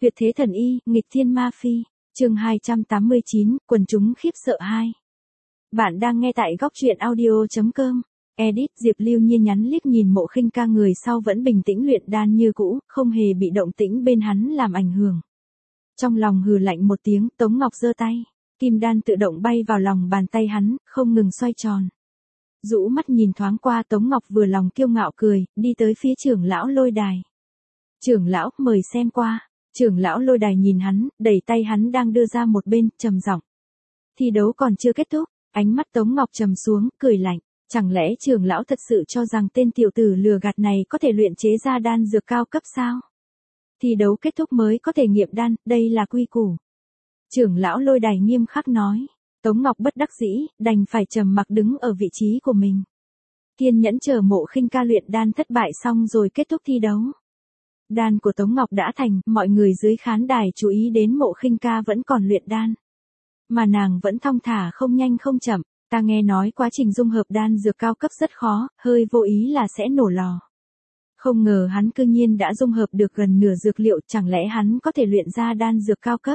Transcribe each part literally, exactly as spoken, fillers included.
Tuyệt thế thần y, nghịch thiên ma phi. Chương hai trăm tám mươi chín, quần chúng khiếp sợ hai. Bạn đang nghe tại góc truyện audio chấm com. Edit Diệp Lưu Nhiên nhắn liếc nhìn Mộ Khinh Ca người sau vẫn bình tĩnh luyện đan như cũ, không hề bị động tĩnh bên hắn làm ảnh hưởng. Trong lòng hừ lạnh một tiếng, Tống Ngọc giơ tay, kim đan tự động bay vào lòng bàn tay hắn, không ngừng xoay tròn. Rũ mắt nhìn thoáng qua, Tống Ngọc vừa lòng kiêu ngạo cười, đi tới phía trưởng lão Lôi Đài. Trưởng lão, mời xem qua. Trưởng lão Lôi Đài nhìn hắn, đẩy tay hắn đang đưa ra một bên, trầm giọng. Thi đấu còn chưa kết thúc, ánh mắt Tống Ngọc trầm xuống, cười lạnh. Chẳng lẽ trưởng lão thật sự cho rằng tên tiểu tử lừa gạt này có thể luyện chế ra đan dược cao cấp sao? Thi đấu kết thúc mới có thể nghiệm đan, đây là quy củ. Trưởng lão Lôi Đài nghiêm khắc nói. Tống Ngọc bất đắc dĩ, đành phải trầm mặc đứng ở vị trí của mình. Kiên nhẫn chờ Mộ Khinh Ca luyện đan thất bại xong rồi kết thúc thi đấu. Đan của Tống Ngọc đã thành, mọi người dưới khán đài chú ý đến Mộ Khinh Ca vẫn còn luyện đan. Mà nàng vẫn thong thả không nhanh không chậm, ta nghe nói quá trình dung hợp đan dược cao cấp rất khó, hơi vô ý là sẽ nổ lò. Không ngờ hắn cư nhiên đã dung hợp được gần nửa dược liệu, chẳng lẽ hắn có thể luyện ra đan dược cao cấp?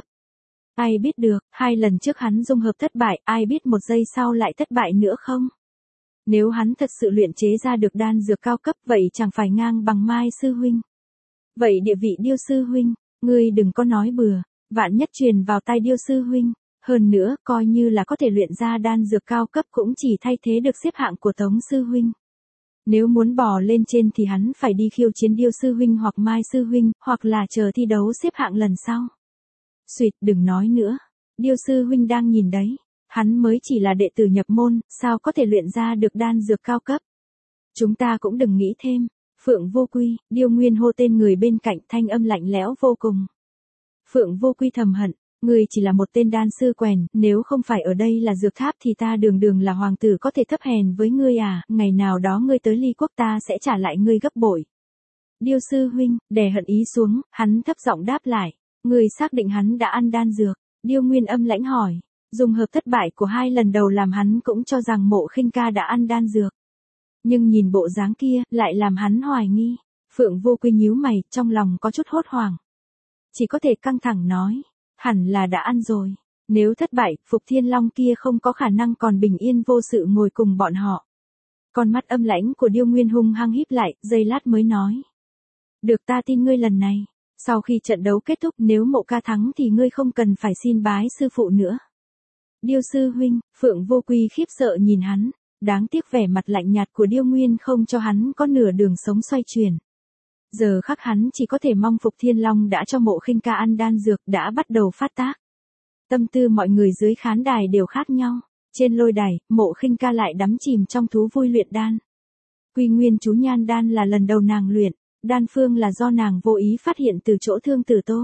Ai biết được, hai lần trước hắn dung hợp thất bại, ai biết một giây sau lại thất bại nữa không? Nếu hắn thật sự luyện chế ra được đan dược cao cấp vậy chẳng phải ngang bằng Mai sư huynh. Vậy địa vị Điêu sư huynh, ngươi đừng có nói bừa, vạn nhất truyền vào tay Điêu sư huynh, hơn nữa coi như là có thể luyện ra đan dược cao cấp cũng chỉ thay thế được xếp hạng của Tống sư huynh. Nếu muốn bò lên trên thì hắn phải đi khiêu chiến Điêu sư huynh hoặc Mai sư huynh, hoặc là chờ thi đấu xếp hạng lần sau. Xuyệt, đừng nói nữa, Điêu sư huynh đang nhìn đấy, hắn mới chỉ là đệ tử nhập môn, sao có thể luyện ra được đan dược cao cấp. Chúng ta cũng đừng nghĩ thêm. Phượng Vô Quy, Điêu Nguyên hô tên người bên cạnh, thanh âm lạnh lẽo vô cùng. Phượng Vô Quy thầm hận, ngươi chỉ là một tên đan sư quèn, nếu không phải ở đây là dược tháp thì ta đường đường là hoàng tử có thể thấp hèn với ngươi à, ngày nào đó ngươi tới Ly Quốc ta sẽ trả lại ngươi gấp bội. Điêu sư huynh, đè hận ý xuống, hắn thấp giọng đáp lại, ngươi xác định hắn đã ăn đan dược. Điêu Nguyên âm lãnh hỏi, dùng hợp thất bại của hai lần đầu làm hắn cũng cho rằng Mộ Khinh Ca đã ăn đan dược. Nhưng nhìn bộ dáng kia, lại làm hắn hoài nghi. Phượng Vô Quy nhíu mày, trong lòng có chút hốt hoảng. Chỉ có thể căng thẳng nói, hẳn là đã ăn rồi. Nếu thất bại, Phục Thiên Long kia không có khả năng còn bình yên vô sự ngồi cùng bọn họ. Con mắt âm lãnh của Điêu Nguyên hung hăng híp lại, giây lát mới nói. Được, ta tin ngươi lần này. Sau khi trận đấu kết thúc, nếu Mộ ca thắng thì ngươi không cần phải xin bái sư phụ nữa. Điêu sư huynh, Phượng Vô Quy khiếp sợ nhìn hắn. Đáng tiếc vẻ mặt lạnh nhạt của Điêu Nguyên không cho hắn có nửa đường sống xoay chuyển. Giờ khắc hắn chỉ có thể mong Phục Thiên Long đã cho Mộ Khinh Ca ăn đan dược đã bắt đầu phát tác. Tâm tư mọi người dưới khán đài đều khác nhau. Trên lôi đài, Mộ Khinh Ca lại đắm chìm trong thú vui luyện đan. Quy Nguyên chú nhan đan là lần đầu nàng luyện, đan phương là do nàng vô ý phát hiện từ chỗ Thương Tử Tô.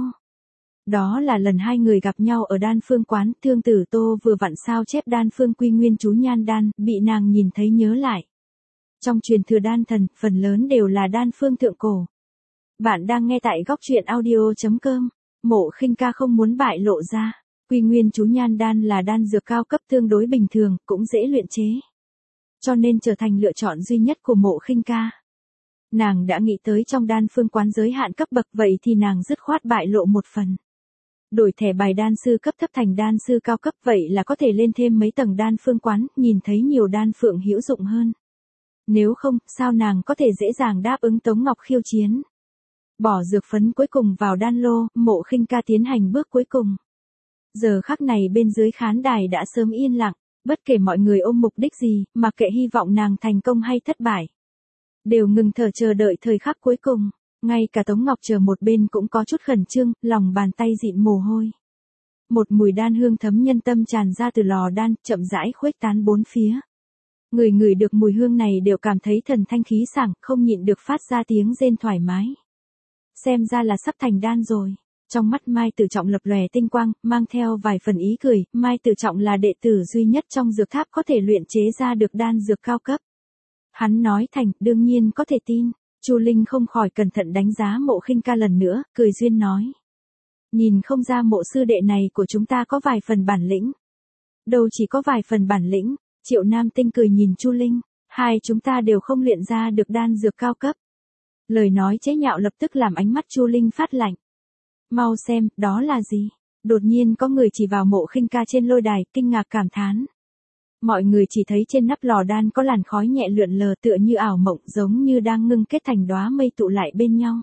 Đó là lần hai người gặp nhau ở đan phương quán, Thương Tử Tô vừa vặn sao chép đan phương Quy Nguyên chú nhan đan, bị nàng nhìn thấy nhớ lại. Trong truyền thừa đan thần, phần lớn đều là đan phương thượng cổ. Bạn đang nghe tại góc truyện audio chấm com. Mộ Khinh Ca không muốn bại lộ ra. Quy Nguyên chú nhan đan là đan dược cao cấp tương đối bình thường, cũng dễ luyện chế. Cho nên trở thành lựa chọn duy nhất của Mộ Khinh Ca. Nàng đã nghĩ tới trong đan phương quán giới hạn cấp bậc, vậy thì nàng dứt khoát bại lộ một phần. Đổi thẻ bài đan sư cấp thấp thành đan sư cao cấp, vậy là có thể lên thêm mấy tầng đan phương quán, nhìn thấy nhiều đan phượng hữu dụng hơn. Nếu không, sao nàng có thể dễ dàng đáp ứng Tống Ngọc khiêu chiến. Bỏ dược phấn cuối cùng vào đan lô, Mộ Khinh Ca tiến hành bước cuối cùng. Giờ khắc này bên dưới khán đài đã sớm yên lặng, bất kể mọi người ôm mục đích gì, mặc kệ hy vọng nàng thành công hay thất bại. Đều ngừng thở chờ đợi thời khắc cuối cùng. Ngay cả Tống Ngọc chờ một bên cũng có chút khẩn trương, lòng bàn tay dịn mồ hôi. Một mùi đan hương thấm nhân tâm tràn ra từ lò đan, chậm rãi khuếch tán bốn phía. Người ngửi được mùi hương này đều cảm thấy thần thanh khí sảng, không nhịn được phát ra tiếng rên thoải mái. Xem ra là sắp thành đan rồi. Trong mắt Mai Tử Trọng lập lòe tinh quang, mang theo vài phần ý cười, Mai Tử Trọng là đệ tử duy nhất trong dược tháp có thể luyện chế ra được đan dược cao cấp. Hắn nói thành, đương nhiên có thể tin. Chu Linh không khỏi cẩn thận đánh giá Mộ Khinh Ca lần nữa, cười duyên nói. Nhìn không ra Mộ sư đệ này của chúng ta có vài phần bản lĩnh. Đâu chỉ có vài phần bản lĩnh, Triệu Nam Tinh cười nhìn Chu Linh, hai chúng ta đều không luyện ra được đan dược cao cấp. Lời nói chế nhạo lập tức làm ánh mắt Chu Linh phát lạnh. Mau xem, đó là gì? Đột nhiên có người chỉ vào Mộ Khinh Ca trên lôi đài, kinh ngạc cảm thán. Mọi người chỉ thấy trên nắp lò đan có làn khói nhẹ lượn lờ tựa như ảo mộng, giống như đang ngưng kết thành đóa mây tụ lại bên nhau.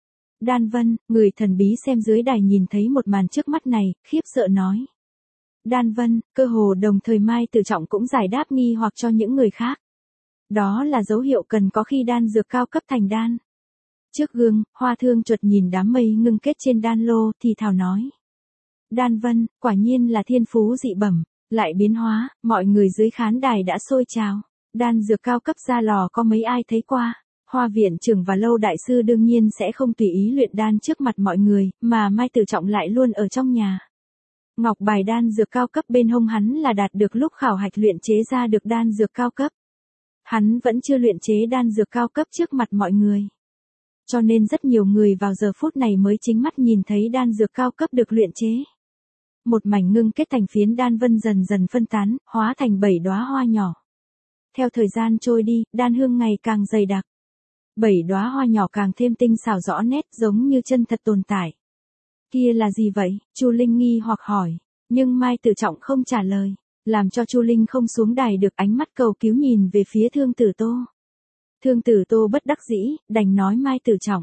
Đan Vân, người thần bí xem dưới đài nhìn thấy một màn trước mắt này, khiếp sợ nói. Đan Vân, cơ hồ đồng thời Mai Tử Trọng cũng giải đáp nghi hoặc cho những người khác. Đó là dấu hiệu cần có khi đan dược cao cấp thành đan. Trước gương, Hoa Thương chợt nhìn đám mây ngưng kết trên đan lô thì thào nói. Đan Vân, quả nhiên là thiên phú dị bẩm, lại biến hóa, mọi người dưới khán đài đã sôi trào. Đan dược cao cấp ra lò có mấy ai thấy qua. Hoa viện trưởng và Lâu đại sư đương nhiên sẽ không tùy ý luyện đan trước mặt mọi người, mà Mai Tử Trọng lại luôn ở trong nhà. Ngọc bài đan dược cao cấp bên hông hắn là đạt được lúc khảo hạch luyện chế ra được đan dược cao cấp. Hắn vẫn chưa luyện chế đan dược cao cấp trước mặt mọi người. Cho nên rất nhiều người vào giờ phút này mới chính mắt nhìn thấy đan dược cao cấp được luyện chế. Một mảnh ngưng kết thành phiến đan vân dần dần phân tán, hóa thành bảy đóa hoa nhỏ. Theo thời gian trôi đi, đan hương ngày càng dày đặc. Bảy đóa hoa nhỏ càng thêm tinh xảo rõ nét, giống như chân thật tồn tại. Kia là gì vậy? Chu Linh nghi hoặc hỏi, nhưng Mai Tử Trọng không trả lời, làm cho Chu Linh không xuống đài được, ánh mắt cầu cứu nhìn về phía Thương Tử Tô. Thương Tử Tô bất đắc dĩ, đành nói Mai Tử Trọng.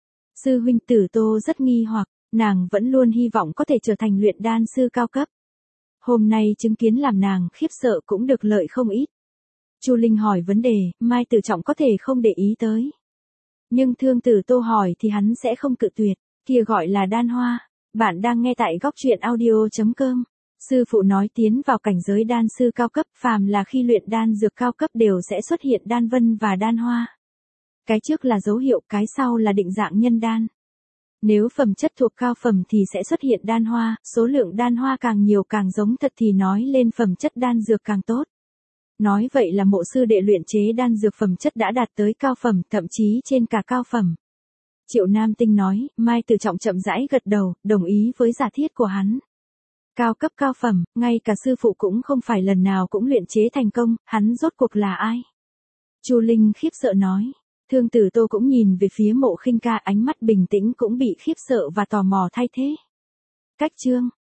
Sư huynh Tử Tô rất nghi hoặc, nàng vẫn luôn hy vọng có thể trở thành luyện đan sư cao cấp. Hôm nay chứng kiến làm nàng khiếp sợ cũng được lợi không ít. Chu Linh hỏi vấn đề, Mai Tử Trọng có thể không để ý tới. Nhưng Thương Tử Tô hỏi thì hắn sẽ không cự tuyệt, kia gọi là đan hoa. Bạn đang nghe tại góc truyện audio chấm com. Sư phụ nói tiến vào cảnh giới đan sư cao cấp, phàm là khi luyện đan dược cao cấp đều sẽ xuất hiện đan vân và đan hoa. Cái trước là dấu hiệu, cái sau là định dạng nhân đan. Nếu phẩm chất thuộc cao phẩm thì sẽ xuất hiện đan hoa, số lượng đan hoa càng nhiều càng giống thật thì nói lên phẩm chất đan dược càng tốt. Nói vậy là Mộ sư đệ luyện chế đan dược phẩm chất đã đạt tới cao phẩm, thậm chí trên cả cao phẩm. Triệu Nam Tinh nói, Mai Tử Trọng chậm rãi gật đầu, đồng ý với giả thiết của hắn. Cao cấp cao phẩm, ngay cả sư phụ cũng không phải lần nào cũng luyện chế thành công, hắn rốt cuộc là ai? Chu Linh khiếp sợ nói. Thương Tử Tô cũng nhìn về phía Mộ Khinh Ca, ánh mắt bình tĩnh cũng bị khiếp sợ và tò mò thay thế. Cách chương